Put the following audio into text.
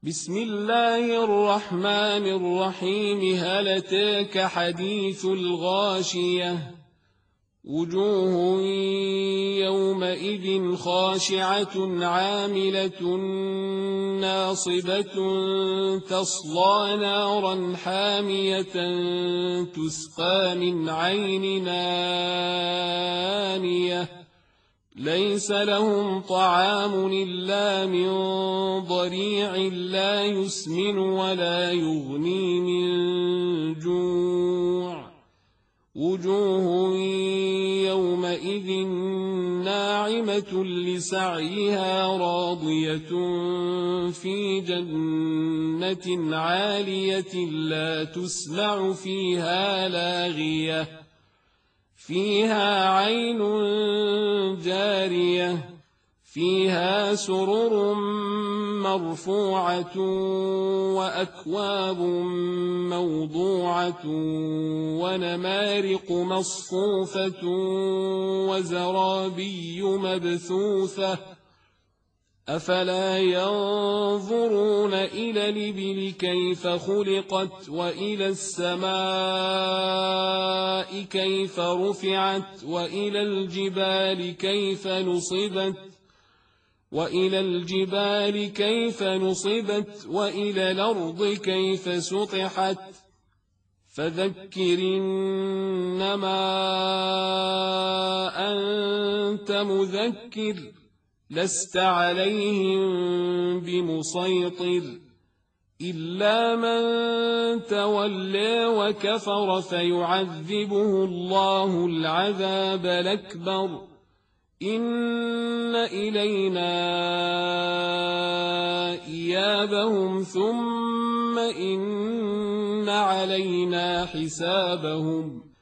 بسم الله الرحمن الرحيم. هل أتاك حديث الغاشية؟ وجوه يومئذ خاشعة عاملة ناصبة تصلى نارا حامية تسقى من عين آنية ليس لهم طعام إلا من ضريع لا يسمن ولا يغني من جوع. وجوه يومئذ ناعمة لسعيها راضية في جنة عالية لا تسمع فيها لاغية فيها عين جارية فيها سرر مرفوعة وأكواب موضوعة ونمارق مصفوفة وزرابي مبثوثة أفلا ينظرون إلى الإبل كيف خلقت وإلى السماء كيف رفعت وإلى الجبال كيف نصبت وإلى الأرض كيف سطحت فذكر إنما أنت مذكر لست عليهم بمسيطر إلا من تولى وكفر فيعذبه الله العذاب الأكبر إن إلينا إيابهم ثم إن علينا حسابهم